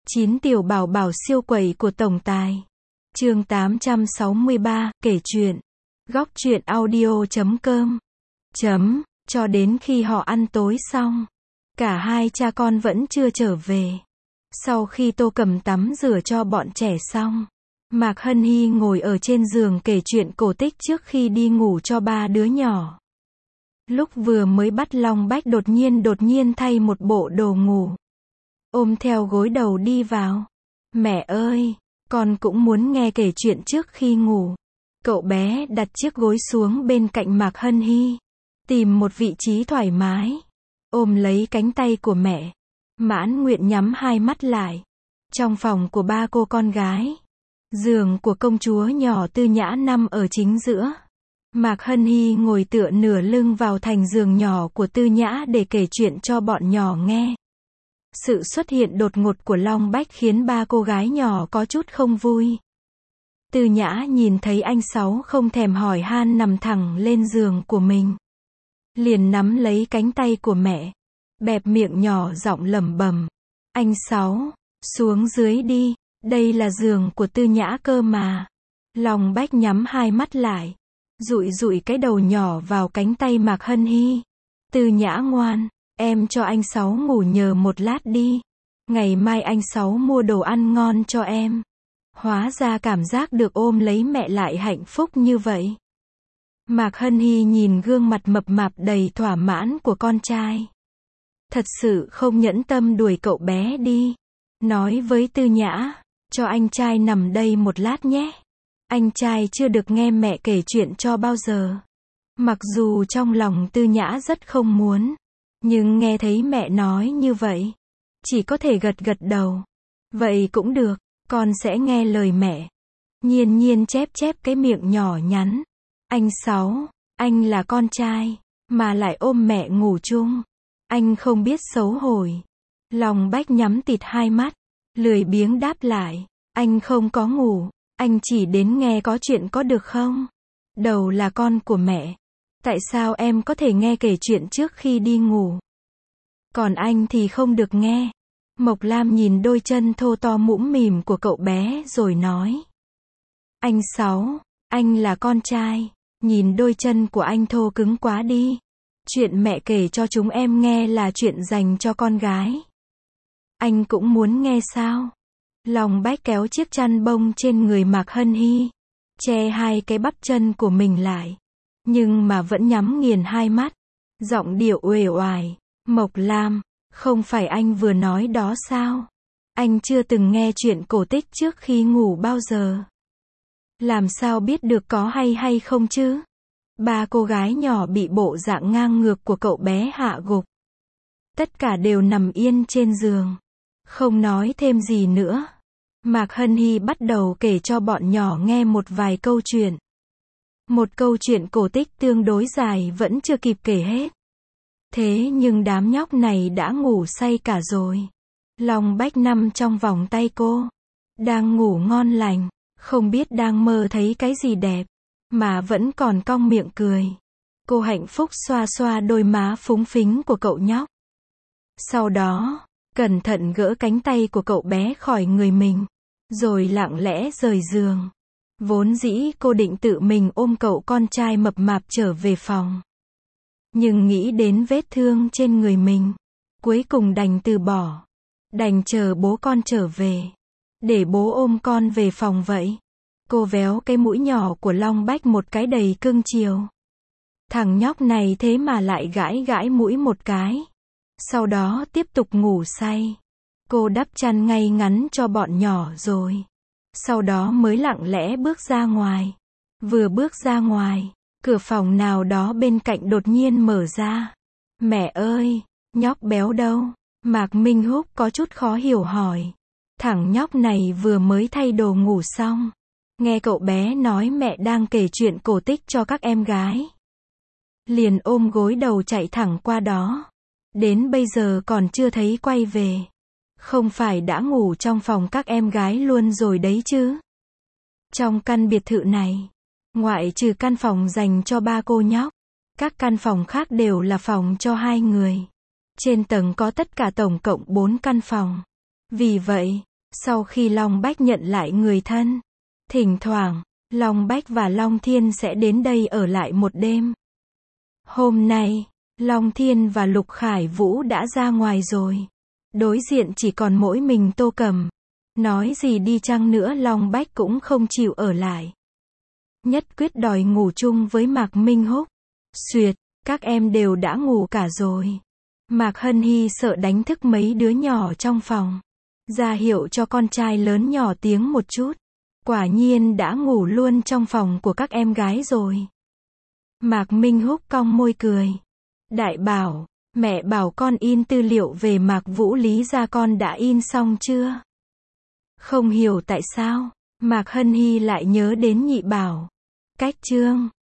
9 tiểu bảo bảo siêu quẩy của tổng tài. Chương 863, kể chuyện. Góc truyện audio.com. Cho đến khi họ ăn tối xong, cả hai cha con vẫn chưa trở về. Sau khi Tô Cầm tắm rửa cho bọn trẻ xong, Mạc Hân Hy ngồi ở trên giường kể chuyện cổ tích trước khi đi ngủ cho ba đứa nhỏ. Lúc vừa mới bắt Long Bách đột nhiên thay một bộ đồ ngủ, ôm theo gối đầu đi vào. Mẹ ơi, con cũng muốn nghe kể chuyện trước khi ngủ. Cậu bé đặt chiếc gối xuống bên cạnh Mạc Hân Hy, tìm một vị trí thoải mái, ôm lấy cánh tay của mẹ, mãn nguyện nhắm hai mắt lại. Trong phòng của ba cô con gái, giường của công chúa nhỏ Tư Nhã nằm ở chính giữa. Mạc Hân Hy ngồi tựa nửa lưng vào thành giường nhỏ của Tư Nhã để kể chuyện cho bọn nhỏ nghe. Sự xuất hiện đột ngột của Long Bách khiến ba cô gái nhỏ có chút không vui. Tư Nhã nhìn thấy anh Sáu không thèm hỏi han nằm thẳng lên giường của mình, liền nắm lấy cánh tay của mẹ, bẹp miệng nhỏ giọng lẩm bẩm: "Anh Sáu, xuống dưới đi, đây là giường của Tư Nhã cơ mà." Long Bách nhắm hai mắt lại, dụi cái đầu nhỏ vào cánh tay Mạc Hân Hy. "Tư Nhã ngoan, em cho anh Sáu ngủ nhờ một lát đi. Ngày mai anh Sáu mua đồ ăn ngon cho em." Hóa ra cảm giác được ôm lấy mẹ lại hạnh phúc như vậy. Mạc Hân Hy nhìn gương mặt mập mạp đầy thỏa mãn của con trai, thật sự không nhẫn tâm đuổi cậu bé đi. Nói với Tư Nhã: "Cho anh trai nằm đây một lát nhé." Anh trai chưa được nghe mẹ kể chuyện cho bao giờ. Mặc dù trong lòng Tư Nhã rất không muốn, nhưng nghe thấy mẹ nói như vậy, chỉ có thể gật đầu. "Vậy cũng được, con sẽ nghe lời mẹ." Nhiên chép cái miệng nhỏ nhắn. "Anh Sáu, anh là con trai, mà lại ôm mẹ ngủ chung. Anh không biết xấu hổ." Long Bách nhắm tịt hai mắt, lười biếng đáp lại: "Anh không có ngủ, anh chỉ đến nghe có chuyện có được không? Đầu là con của mẹ. Tại sao em có thể nghe kể chuyện trước khi đi ngủ, còn anh thì không được nghe?" Mộc Lam nhìn đôi chân thô to mũm mỉm của cậu bé rồi nói: "Anh Sáu, anh là con trai, nhìn đôi chân của anh thô cứng quá đi. Chuyện mẹ kể cho chúng em nghe là chuyện dành cho con gái. Anh cũng muốn nghe sao?" Long Bách kéo chiếc chăn bông trên người Mạc Hân Hy, che hai cái bắp chân của mình lại, nhưng mà vẫn nhắm nghiền hai mắt, giọng điệu uể oải: "Mộc Lam, không phải anh vừa nói đó sao? Anh chưa từng nghe chuyện cổ tích trước khi ngủ bao giờ. Làm sao biết được có hay không chứ?" Ba cô gái nhỏ bị bộ dạng ngang ngược của cậu bé hạ gục. Tất cả đều nằm yên trên giường, không nói thêm gì nữa. Mạc Hân Hy bắt đầu kể cho bọn nhỏ nghe một vài câu chuyện. Một câu chuyện cổ tích tương đối dài vẫn chưa kịp kể hết. Thế nhưng đám nhóc này đã ngủ say cả rồi. Long Bách nằm trong vòng tay cô, đang ngủ ngon lành, không biết đang mơ thấy cái gì đẹp, mà vẫn còn cong miệng cười. Cô hạnh phúc xoa xoa đôi má phúng phính của cậu nhóc. Sau đó, cẩn thận gỡ cánh tay của cậu bé khỏi người mình, rồi lặng lẽ rời giường. Vốn dĩ cô định tự mình ôm cậu con trai mập mạp trở về phòng, nhưng nghĩ đến vết thương trên người mình, cuối cùng đành từ bỏ. Đành chờ bố con trở về, để bố ôm con về phòng vậy. Cô véo cái mũi nhỏ của Long Bách một cái đầy cưng chiều. Thằng nhóc này thế mà lại gãi mũi một cái. Sau đó tiếp tục ngủ say. Cô đắp chăn ngay ngắn cho bọn nhỏ rồi, sau đó mới lặng lẽ bước ra ngoài. Vừa bước ra ngoài, cửa phòng nào đó bên cạnh đột nhiên mở ra. "Mẹ ơi, nhóc béo đâu?" Mạc Minh Húc có chút khó hiểu hỏi. Thằng nhóc này vừa mới thay đồ ngủ xong, nghe cậu bé nói mẹ đang kể chuyện cổ tích cho các em gái, liền ôm gối đầu chạy thẳng qua đó. Đến bây giờ còn chưa thấy quay về. Không phải đã ngủ trong phòng các em gái luôn rồi đấy chứ? Trong căn biệt thự này, ngoại trừ căn phòng dành cho ba cô nhóc, các căn phòng khác đều là phòng cho hai người. Trên tầng có tất cả tổng cộng 4 căn phòng. Vì vậy, Sau khi Long Bách nhận lại người thân, thỉnh thoảng, Long Bách và Long Thiên sẽ đến đây ở lại một đêm. Hôm nay, Long Thiên và Lục Khải Vũ đã ra ngoài rồi. Đối diện chỉ còn mỗi mình Tô Cầm. Nói gì đi chăng nữa Long Bách cũng không chịu ở lại. Nhất quyết đòi ngủ chung với Mạc Minh Húc. Xuyệt, các em đều đã ngủ cả rồi. Mạc Hân Hy sợ đánh thức mấy đứa nhỏ trong phòng. Ra hiệu cho con trai lớn nhỏ tiếng một chút. Quả nhiên đã ngủ luôn trong phòng của các em gái rồi. Mạc Minh Húc cong môi cười. Đại bảo, mẹ bảo con in tư liệu về Mạc Vũ Lý ra con đã in xong chưa? Không hiểu tại sao, Mạc Hân Hy lại nhớ đến nhị bảo. Cách chương